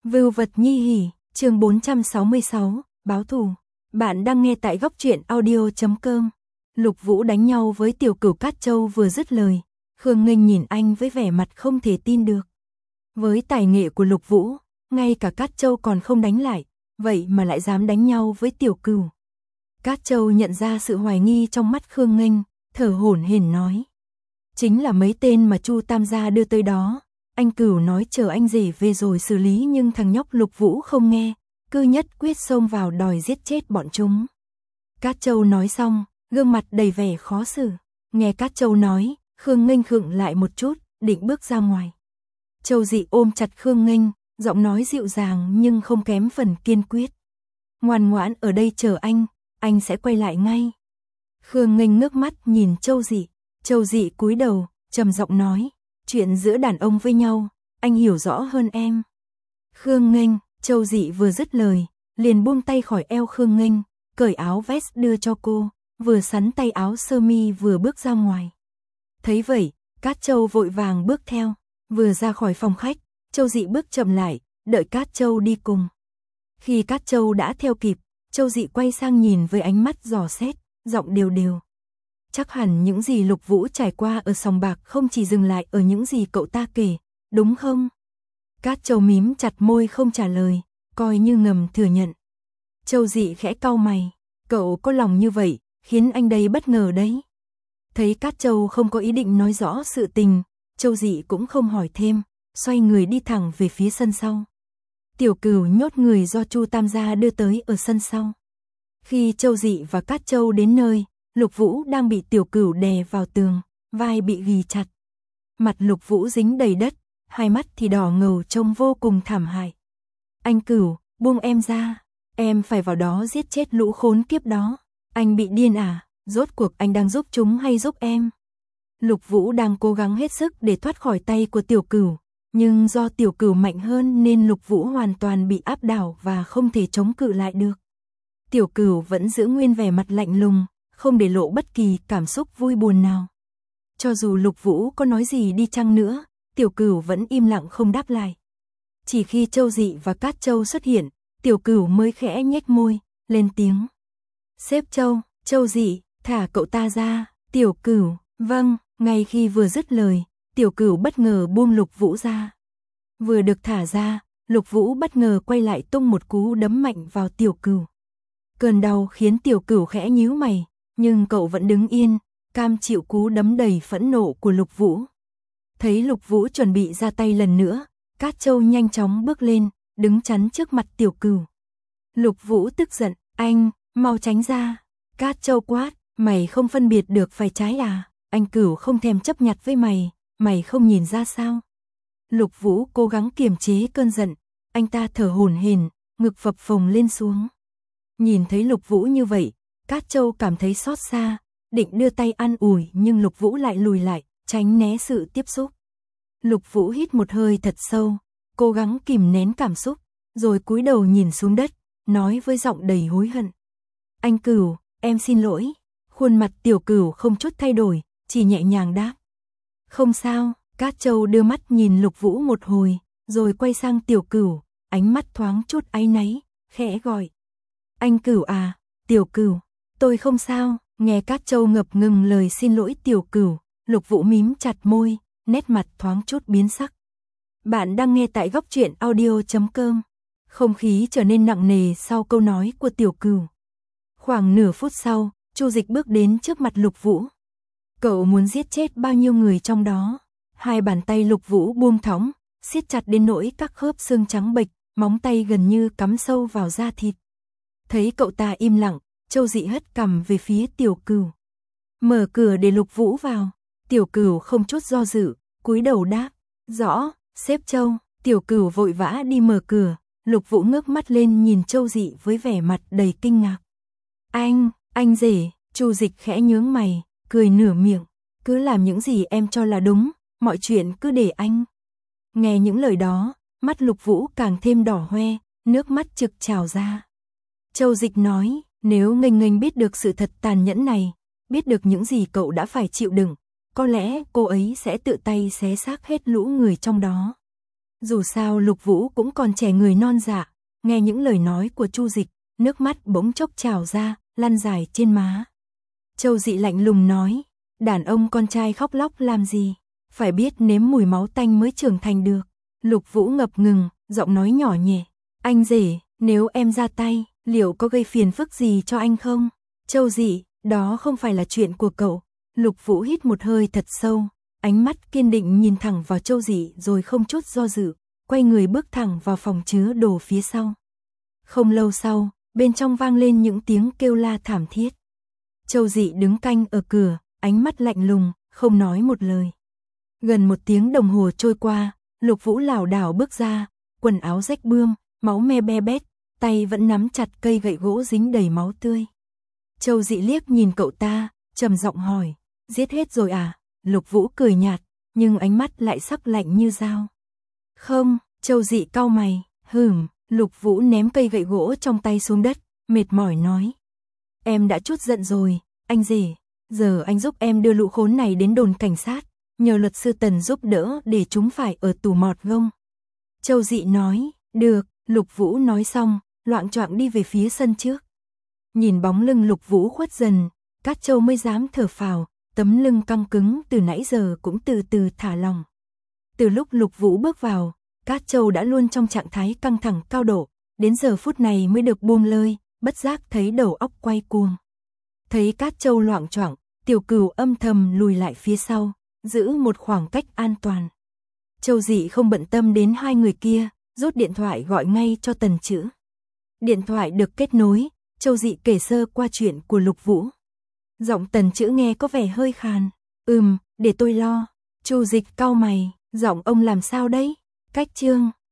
Vưu vật nhi hỉ, chương 466, báo thù. Bạn đang nghe tại góc truyện audio.com. Lục Vũ đánh nhau với Tiểu Cửu Cát Châu vừa dứt lời, Khương Nghênh nhìn anh với vẻ mặt không thể tin được. Với tài nghệ của Lục Vũ, ngay cả Cát Châu còn không đánh lại, vậy mà lại dám đánh nhau với Tiểu Cửu. Cát Châu nhận ra sự hoài nghi trong mắt Khương Nghênh, thở hổn hển nói: chính là mấy tên mà Chu Tam gia đưa tới đó. Anh Cửu nói chờ anh rể về rồi xử lý, nhưng thằng nhóc Lục Vũ không nghe, cứ nhất quyết xông vào đòi giết chết bọn chúng. Cát Châu nói xong, gương mặt đầy vẻ khó xử. Nghe Cát Châu nói, Khương Nghênh khựng lại một chút, định bước ra ngoài. Châu Dị ôm chặt Khương Nghênh, giọng nói dịu dàng nhưng không kém phần kiên quyết. Ngoan ngoãn ở đây chờ anh sẽ quay lại ngay. Khương Nghênh ngước mắt nhìn Châu Dị, Châu Dị cúi đầu, trầm giọng nói: chuyện giữa đàn ông với nhau, anh hiểu rõ hơn em. Khương Nghênh, Châu Dị vừa dứt lời, liền buông tay khỏi eo Khương Nghênh, cởi áo vest đưa cho cô, vừa sắn tay áo sơ mi vừa bước ra ngoài. Thấy vậy, Cát Châu vội vàng bước theo, vừa ra khỏi phòng khách, Châu Dị bước chậm lại, đợi Cát Châu đi cùng. Khi Cát Châu đã theo kịp, Châu Dị quay sang nhìn với ánh mắt dò xét, giọng đều đều. Chắc hẳn những gì Lục Vũ trải qua ở sòng bạc không chỉ dừng lại ở những gì cậu ta kể, đúng không? Cát Châu mím chặt môi không trả lời, coi như ngầm thừa nhận. Châu Dị khẽ cau mày, cậu có lòng như vậy, khiến anh đây bất ngờ đấy. Thấy Cát Châu không có ý định nói rõ sự tình, Châu Dị cũng không hỏi thêm, xoay người đi thẳng về phía sân sau. Tiểu Cửu nhốt người do Chu Tam gia đưa tới ở sân sau. Khi Châu Dị và Cát Châu đến nơi, Lục Vũ đang bị Tiểu Cửu đè vào tường, vai bị ghì chặt. Mặt Lục Vũ dính đầy đất, hai mắt thì đỏ ngầu trông vô cùng thảm hại. Anh Cửu, buông em ra, em phải vào đó giết chết lũ khốn kiếp đó. Anh bị điên à, rốt cuộc anh đang giúp chúng hay giúp em? Lục Vũ đang cố gắng hết sức để thoát khỏi tay của Tiểu Cửu, nhưng do Tiểu Cửu mạnh hơn nên Lục Vũ hoàn toàn bị áp đảo và không thể chống cự lại được. Tiểu Cửu vẫn giữ nguyên vẻ mặt lạnh lùng, không để lộ bất kỳ cảm xúc vui buồn nào. Cho dù Lục Vũ có nói gì đi chăng nữa, Tiểu Cửu vẫn im lặng không đáp lại. Chỉ khi Châu Dị và Cát Châu xuất hiện, Tiểu Cửu mới khẽ nhếch môi, lên tiếng. Sếp Châu, Châu Dị, thả cậu ta ra. Tiểu Cửu, vâng. Ngay khi vừa dứt lời, Tiểu Cửu bất ngờ buông Lục Vũ ra. Vừa được thả ra, Lục Vũ bất ngờ quay lại tung một cú đấm mạnh vào Tiểu Cửu. Cơn đau khiến Tiểu Cửu khẽ nhíu mày, nhưng cậu vẫn đứng yên, cam chịu cú đấm đầy phẫn nộ của Lục Vũ. Thấy Lục Vũ chuẩn bị ra tay lần nữa, Cát Châu nhanh chóng bước lên, đứng chắn trước mặt Tiểu Cửu. Lục Vũ tức giận, anh, mau tránh ra. Cát Châu quát, mày không phân biệt được phải trái à? Anh Cửu không thèm chấp nhặt với mày không nhìn ra sao? Lục Vũ cố gắng kiềm chế cơn giận, anh ta thở hổn hển, ngực phập phồng lên xuống. Nhìn thấy Lục Vũ như vậy, Cát Châu cảm thấy xót xa, định đưa tay an ủi nhưng Lục Vũ lại lùi lại, tránh né sự tiếp xúc. Lục Vũ hít một hơi thật sâu, cố gắng kìm nén cảm xúc, rồi cúi đầu nhìn xuống đất, nói với giọng đầy hối hận. Anh Cửu, em xin lỗi. Khuôn mặt Tiểu Cửu không chút thay đổi, chỉ nhẹ nhàng đáp. Không sao. Cát Châu đưa mắt nhìn Lục Vũ một hồi, rồi quay sang Tiểu Cửu, ánh mắt thoáng chút áy náy, khẽ gọi. Anh Cửu à, Tiểu Cửu, tôi không sao. Nghe Cát Châu ngập ngừng lời xin lỗi Tiểu Cửu, Lục Vũ mím chặt môi, nét mặt thoáng chút biến sắc. Bạn đang nghe tại góc truyện audio.com. Không khí trở nên nặng nề sau câu nói của Tiểu Cửu. Khoảng nửa phút sau, Chu Dịch bước đến trước mặt Lục Vũ. Cậu muốn giết chết bao nhiêu người trong đó? Hai bàn tay Lục Vũ buông thõng, siết chặt đến nỗi các khớp xương trắng bệch, móng tay gần như cắm sâu vào da thịt. Thấy cậu ta im lặng, Châu Dị hất cằm về phía Tiểu Cửu. Mở cửa để Lục Vũ vào. Tiểu Cửu không chút do dự, cúi đầu đáp. Rõ, sếp Châu. Tiểu Cửu vội vã đi mở cửa, Lục Vũ ngước mắt lên nhìn Châu Dị với vẻ mặt đầy kinh ngạc. Anh rể. Chu Dịch khẽ nhướng mày, cười nửa miệng. Cứ làm những gì em cho là đúng, mọi chuyện cứ để anh. Nghe những lời đó, mắt Lục Vũ càng thêm đỏ hoe, nước mắt trực trào ra. Châu Dịch nói, nếu Nghênh biết được sự thật tàn nhẫn này, biết được những gì cậu đã phải chịu đựng, có lẽ cô ấy sẽ tự tay xé xác hết lũ người trong đó. Dù sao Lục Vũ cũng còn trẻ người non dạ, nghe những lời nói của Chu Dịch, nước mắt bỗng chốc trào ra, lăn dài trên má. Châu Dị lạnh lùng nói, đàn ông con trai khóc lóc làm gì, phải biết nếm mùi máu tanh mới trưởng thành được. Lục Vũ ngập ngừng, giọng nói nhỏ nhẹ, anh rể, nếu em ra tay, liệu có gây phiền phức gì cho anh không? Châu Dị, đó không phải là chuyện của cậu. Lục Vũ hít một hơi thật sâu, ánh mắt kiên định nhìn thẳng vào Châu Dị rồi không chút do dự, quay người bước thẳng vào phòng chứa đồ phía sau. Không lâu sau, bên trong vang lên những tiếng kêu la thảm thiết. Châu Dị đứng canh ở cửa, ánh mắt lạnh lùng, không nói một lời. Gần 1 tiếng đồng hồ trôi qua, Lục Vũ lảo đảo bước ra, quần áo rách bươm, máu me be bét, tay vẫn nắm chặt cây gậy gỗ dính đầy máu tươi. Châu Dị liếc nhìn cậu ta, trầm giọng hỏi, giết hết rồi à? Lục Vũ cười nhạt, nhưng ánh mắt lại sắc lạnh như dao. Không, Châu Dị cau mày, Lục Vũ ném cây gậy gỗ trong tay xuống đất, mệt mỏi nói. Em đã chút giận rồi, anh rể, giờ anh giúp em đưa lũ khốn này đến đồn cảnh sát, nhờ luật sư Tần giúp đỡ để chúng phải ở tù mọt gông. Châu Dị nói, được, Lục Vũ nói xong, loạng choạng đi về phía sân trước. Nhìn bóng lưng Lục Vũ khuất dần, Cát Châu mới dám thở phào, tấm lưng căng cứng từ nãy giờ cũng từ từ thả lỏng. Từ lúc Lục Vũ bước vào, Cát Châu đã luôn trong trạng thái căng thẳng cao độ, đến giờ phút này mới được buông lơi, bất giác thấy đầu óc quay cuồng. Thấy Cát Châu loạng choạng, Tiểu Cửu âm thầm lùi lại phía sau, giữ một khoảng cách an toàn. Châu Dị không bận tâm đến hai người kia, rút điện thoại gọi ngay cho Tần Chữ. Điện thoại được kết nối, Châu Dị kể sơ qua chuyện của Lục Vũ. Giọng Tần Chữ nghe có vẻ hơi khàn. Để tôi lo. Chu Dịch cau mày, giọng ông làm sao đấy? Cách chương